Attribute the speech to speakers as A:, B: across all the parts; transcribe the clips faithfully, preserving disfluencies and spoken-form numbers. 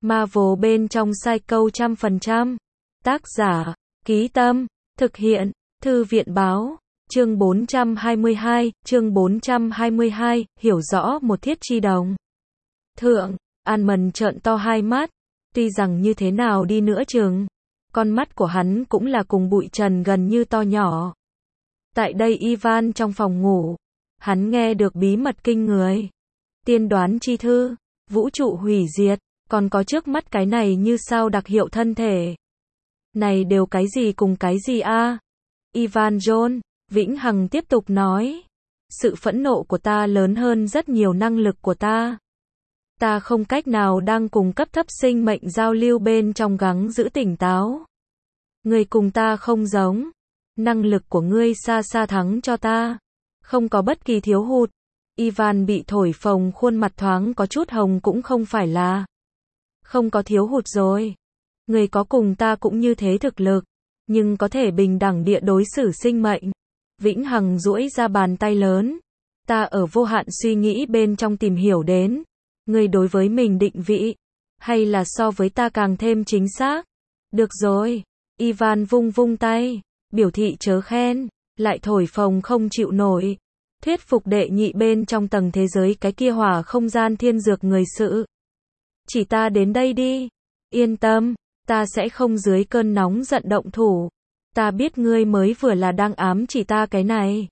A: Marvel bên trong Psycho trăm phần trăm. Tác giả, Ký Tâm, thực hiện, Thư viện báo. Chương bốn trăm hai mươi hai, chương bốn trăm hai mươi hai, hiểu rõ một thiết chi đồng. Thượng, An-mần trợn to hai mắt, tuy rằng như thế nào đi nữa chừng, con mắt của hắn cũng là cùng bụi trần gần như to nhỏ. Tại đây Ivan trong phòng ngủ, hắn nghe được bí mật kinh người. Tiên đoán chi thư, vũ trụ hủy diệt, còn có trước mắt cái này như sao đặc hiệu thân thể. Này đều cái gì cùng cái gì a? Ivan John, Vĩnh Hằng tiếp tục nói. Sự phẫn nộ của ta lớn hơn rất nhiều năng lực của ta. Ta không cách nào đang cùng cấp thấp sinh mệnh giao lưu bên trong gắng giữ tỉnh táo. Người cùng ta không giống. Năng lực của ngươi xa xa thắng cho ta. Không có bất kỳ thiếu hụt. Ivan bị thổi phồng khuôn mặt thoáng có chút hồng cũng không phải là. Không có thiếu hụt rồi. Người có cùng ta cũng như thế thực lực. Nhưng có thể bình đẳng địa đối xử sinh mệnh. Vĩnh Hằng duỗi ra bàn tay lớn. Ta ở vô hạn suy nghĩ bên trong tìm hiểu đến. Người đối với mình định vị. Hay là so với ta càng thêm chính xác. Được rồi. Ivan vung vung tay. Biểu thị chớ khen. Lại thổi phồng không chịu nổi. Thuyết phục đệ nhị bên trong tầng thế giới cái kia hỏa không gian thiên dược người sự. Chỉ ta đến đây đi. Yên tâm. Ta sẽ không dưới cơn nóng giận động thủ. Ta biết ngươi mới vừa là đang ám chỉ ta cái này.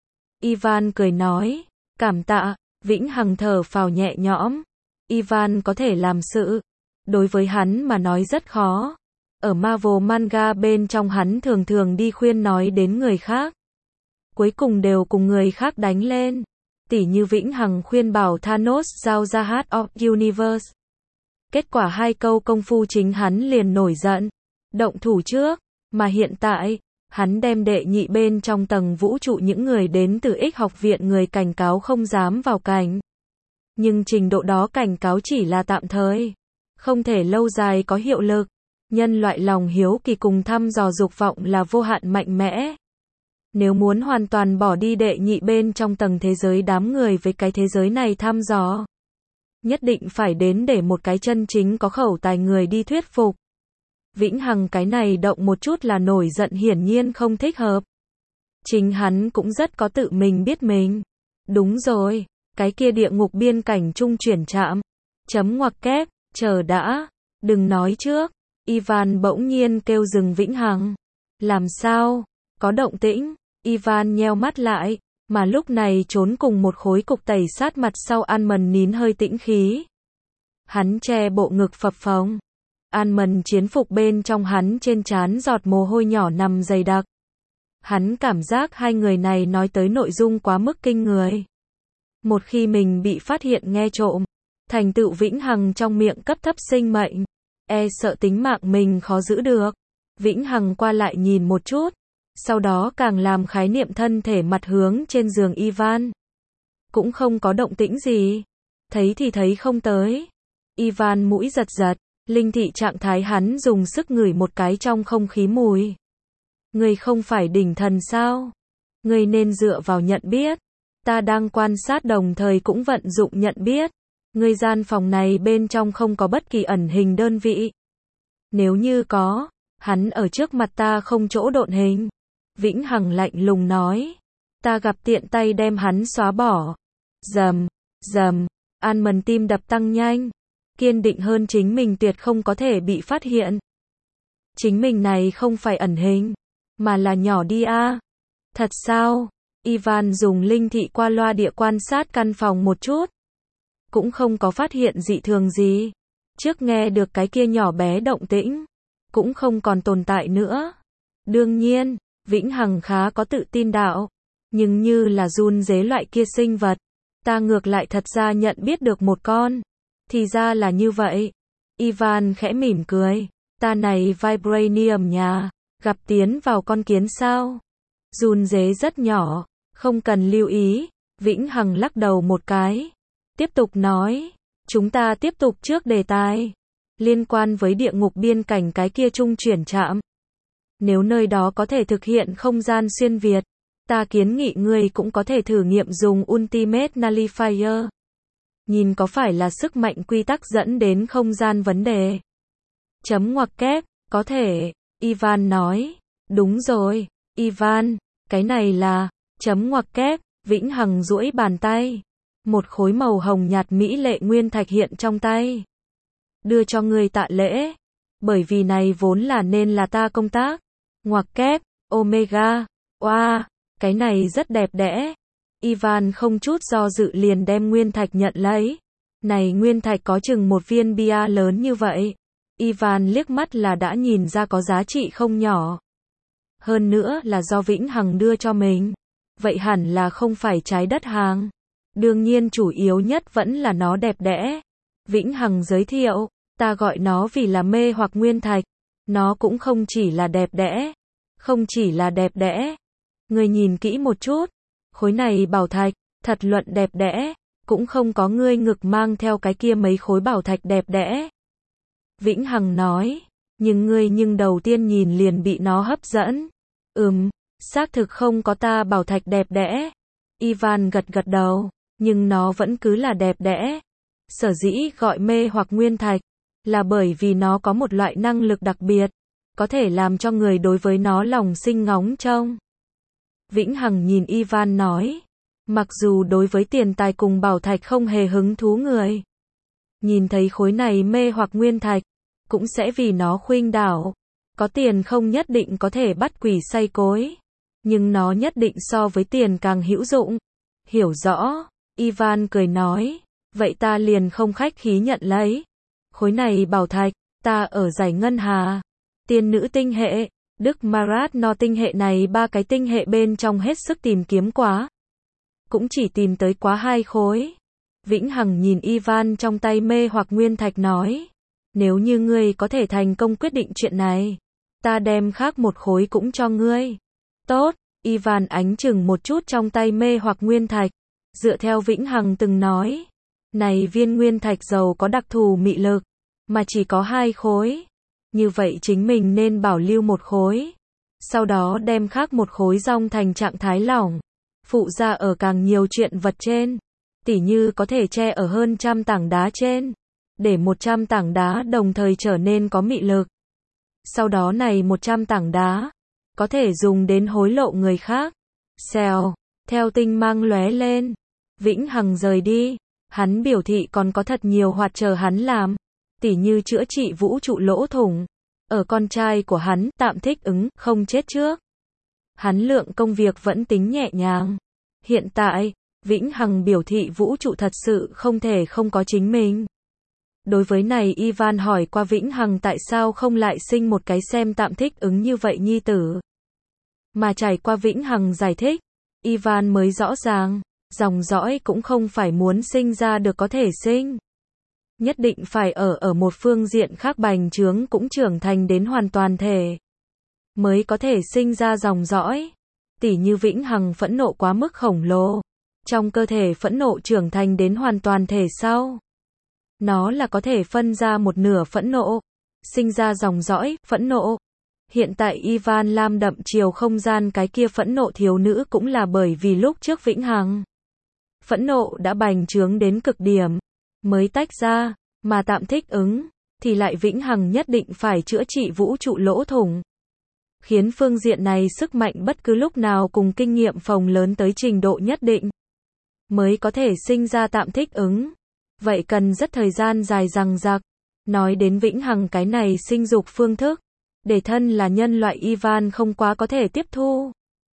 A: Ivan cười nói. Cảm tạ. Vĩnh Hằng thở phào nhẹ nhõm. Ivan có thể làm sự. Đối với hắn mà nói rất khó. Ở Marvel manga bên trong hắn thường thường đi khuyên nói đến người khác. Cuối cùng đều cùng người khác đánh lên. Tỉ như Vĩnh Hằng khuyên bảo Thanos giao ra Heart of Universe. Kết quả hai câu công phu chính hắn liền nổi giận. Động thủ trước. Mà hiện tại, hắn đem đệ nhị bên trong tầng vũ trụ những người đến từ X học viện người cảnh cáo không dám vào cảnh. Nhưng trình độ đó cảnh cáo chỉ là tạm thời. Không thể lâu dài có hiệu lực. Nhân loại lòng hiếu kỳ cùng thăm dò dục vọng là vô hạn mạnh mẽ. Nếu muốn hoàn toàn bỏ đi đệ nhị bên trong tầng thế giới đám người với cái thế giới này thăm dò. Nhất định phải đến để một cái chân chính có khẩu tài người đi thuyết phục. Vĩnh Hằng cái này động một chút là nổi giận hiển nhiên không thích hợp. Chính hắn cũng rất có tự mình biết mình. Đúng rồi, cái kia địa ngục biên cảnh trung chuyển trạm. Chấm ngoặc kép, chờ đã, đừng nói trước. Ivan bỗng nhiên kêu dừng Vĩnh Hằng. Làm sao? Có động tĩnh. Ivan nheo mắt lại, mà lúc này trốn cùng một khối cục tẩy sát mặt sau An-mần nín hơi tĩnh khí. Hắn che bộ ngực phập phồng. An-mần chiến phục bên trong hắn trên trán giọt mồ hôi nhỏ nằm dày đặc. Hắn cảm giác hai người này nói tới nội dung quá mức kinh người. Một khi mình bị phát hiện nghe trộm, thành tựu Vĩnh Hằng trong miệng cấp thấp sinh mệnh, e sợ tính mạng mình khó giữ được. Vĩnh Hằng qua lại nhìn một chút, sau đó càng làm khái niệm thân thể mặt hướng trên giường Ivan. Cũng không có động tĩnh gì. Thấy thì thấy không tới. Ivan mũi giật giật, linh thị trạng thái hắn dùng sức ngửi một cái trong không khí mùi. Người không phải đỉnh thần sao? Người nên dựa vào nhận biết. Ta đang quan sát đồng thời cũng vận dụng nhận biết. Người gian phòng này bên trong không có bất kỳ ẩn hình đơn vị. Nếu như có, hắn ở trước mặt ta không chỗ độn hình. Vĩnh Hằng lạnh lùng nói. Ta gặp tiện tay đem hắn xóa bỏ. Dầm, dầm, An-mần tim đập tăng nhanh. Kiên định hơn chính mình tuyệt không có thể bị phát hiện. Chính mình này không phải ẩn hình, mà là nhỏ đi a. Thật sao? Ivan dùng linh thị qua loa địa quan sát căn phòng một chút. Cũng không có phát hiện dị thường gì. Trước nghe được cái kia nhỏ bé động tĩnh, cũng không còn tồn tại nữa. Đương nhiên, Vĩnh Hằng khá có tự tin đạo. Nhưng như là run dế loại kia sinh vật, ta ngược lại thật ra nhận biết được một con. Thì ra là như vậy. Ivan khẽ mỉm cười. Ta này Vibranium nhà, gặp tiến vào con kiến sao? Run dế rất nhỏ, không cần lưu ý. Vĩnh Hằng lắc đầu một cái. Tiếp tục nói. Chúng ta tiếp tục trước đề tài. Liên quan với địa ngục biên cảnh cái kia trung chuyển trạm. Nếu nơi đó có thể thực hiện không gian xuyên Việt, ta kiến nghị ngươi cũng có thể thử nghiệm dùng Ultimate Nullifier. Nhìn có phải là sức mạnh quy tắc dẫn đến không gian vấn đề? Chấm ngoặc kép, có thể, Ivan nói. Đúng rồi, Ivan, cái này là, chấm ngoặc kép, Vĩnh Hằng duỗi bàn tay. Một khối màu hồng nhạt mỹ lệ nguyên thạch hiện trong tay. Đưa cho người tạ lễ. Bởi vì này vốn là nên là ta công tác. Ngoặc kép, Omega, oa, wow, cái này rất đẹp đẽ. Ivan không chút do dự liền đem nguyên thạch nhận lấy. Này nguyên thạch có chừng một viên bia lớn như vậy. Ivan liếc mắt là đã nhìn ra có giá trị không nhỏ. Hơn nữa là do Vĩnh Hằng đưa cho mình. Vậy hẳn là không phải trái đất hàng. Đương nhiên chủ yếu nhất vẫn là nó đẹp đẽ. Vĩnh Hằng giới thiệu, ta gọi nó vì là mê hoặc nguyên thạch. Nó cũng không chỉ là đẹp đẽ. Không chỉ là đẹp đẽ. Ngươi nhìn kỹ một chút. Khối này bảo thạch, thật luận đẹp đẽ. Cũng không có ngươi ngực mang theo cái kia mấy khối bảo thạch đẹp đẽ. Vĩnh Hằng nói, nhưng ngươi nhưng đầu tiên nhìn liền bị nó hấp dẫn. Ừm, xác thực không có ta bảo thạch đẹp đẽ. Ivan gật gật đầu, nhưng nó vẫn cứ là đẹp đẽ. Sở dĩ gọi mê hoặc nguyên thạch, là bởi vì nó có một loại năng lực đặc biệt, có thể làm cho người đối với nó lòng sinh ngóng trông. Vĩnh Hằng nhìn Ivan nói, mặc dù đối với tiền tài cùng bảo thạch không hề hứng thú người. Nhìn thấy khối này mê hoặc nguyên thạch, cũng sẽ vì nó khuynh đảo. Có tiền không nhất định có thể bắt quỷ say cối, nhưng nó nhất định so với tiền càng hữu dụng. Hiểu rõ, Ivan cười nói, vậy ta liền không khách khí nhận lấy. Khối này bảo thạch, ta ở giải ngân hà, tiên nữ tinh hệ, Đức Marat No tinh hệ này ba cái tinh hệ bên trong hết sức tìm kiếm quá. Cũng chỉ tìm tới quá hai khối. Vĩnh Hằng nhìn Ivan trong tay mê hoặc nguyên thạch nói, nếu như ngươi có thể thành công quyết định chuyện này, ta đem khác một khối cũng cho ngươi. Tốt, Ivan ánh chừng một chút trong tay mê hoặc nguyên thạch, dựa theo Vĩnh Hằng từng nói, này viên nguyên thạch giàu có đặc thù mị lực, mà chỉ có hai khối. Như vậy chính mình nên bảo lưu một khối, sau đó đem khác một khối dong thành trạng thái lỏng, phụ ra ở càng nhiều chuyện vật trên, tỉ như có thể che ở hơn trăm tảng đá trên, để một trăm tảng đá đồng thời trở nên có mị lực. Sau đó này một trăm tảng đá, có thể dùng đến hối lộ người khác. Xèo, theo tinh mang lóe lên, Vĩnh Hằng rời đi, hắn biểu thị còn có thật nhiều hoạt chờ hắn làm, tỉ như chữa trị vũ trụ lỗ thủng, ở con trai của hắn, tạm thích ứng, không chết trước. Hắn lượng công việc vẫn tính nhẹ nhàng. Hiện tại, Vĩnh Hằng biểu thị vũ trụ thật sự không thể không có chính mình. Đối với này Ivan hỏi qua Vĩnh Hằng tại sao không lại sinh một cái xem tạm thích ứng như vậy nhi tử. Mà trải qua Vĩnh Hằng giải thích, Ivan mới rõ ràng, dòng dõi cũng không phải muốn sinh ra được có thể sinh. Nhất định phải ở ở một phương diện khác bành trướng cũng trưởng thành đến hoàn toàn thể. Mới có thể sinh ra dòng dõi. Tỉ như Vĩnh Hằng phẫn nộ quá mức khổng lồ. Trong cơ thể phẫn nộ trưởng thành đến hoàn toàn thể sau. Nó là có thể phân ra một nửa phẫn nộ. Sinh ra dòng dõi, phẫn nộ. Hiện tại Ivan Lam đậm chiều không gian cái kia phẫn nộ thiếu nữ cũng là bởi vì lúc trước Vĩnh Hằng. Phẫn nộ đã bành trướng đến cực điểm. Mới tách ra, mà tạm thích ứng, thì lại Vĩnh Hằng nhất định phải chữa trị vũ trụ lỗ thủng. Khiến phương diện này sức mạnh bất cứ lúc nào cùng kinh nghiệm phồng lớn tới trình độ nhất định. Mới có thể sinh ra tạm thích ứng. Vậy cần rất thời gian dài dằng dặc. Nói đến Vĩnh Hằng cái này sinh dục phương thức. Để thân là nhân loại Ivan không quá có thể tiếp thu.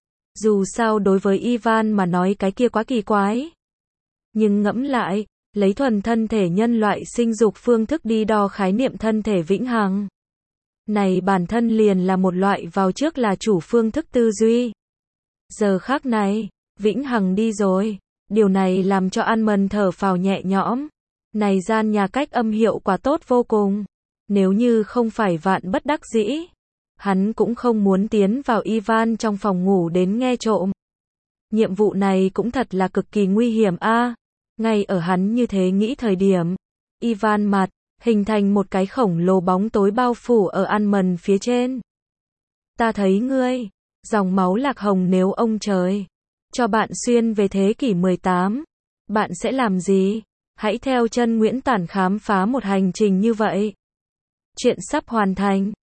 A: Dù sao đối với Ivan mà nói cái kia quá kỳ quái. Nhưng ngẫm lại, lấy thuần thân thể nhân loại sinh dục phương thức đi đo khái niệm thân thể Vĩnh Hằng. Này bản thân liền là một loại vào trước là chủ phương thức tư duy. Giờ khác này, Vĩnh Hằng đi rồi. Điều này làm cho An Mần thở phào nhẹ nhõm. Này gian nhà cách âm hiệu quả tốt vô cùng. Nếu như không phải vạn bất đắc dĩ, hắn cũng không muốn tiến vào Ivan trong phòng ngủ đến nghe trộm. Nhiệm vụ này cũng thật là cực kỳ nguy hiểm a. À, ngay ở hắn như thế nghĩ thời điểm, Ivan mặt, hình thành một cái khổng lồ bóng tối bao phủ ở An Mần phía trên. Ta thấy ngươi, dòng máu lạc hồng nếu ông trời cho bạn xuyên về thế kỷ mười tám, bạn sẽ làm gì? Hãy theo chân Nguyễn Tản khám phá một hành trình như vậy. Chuyện sắp hoàn thành.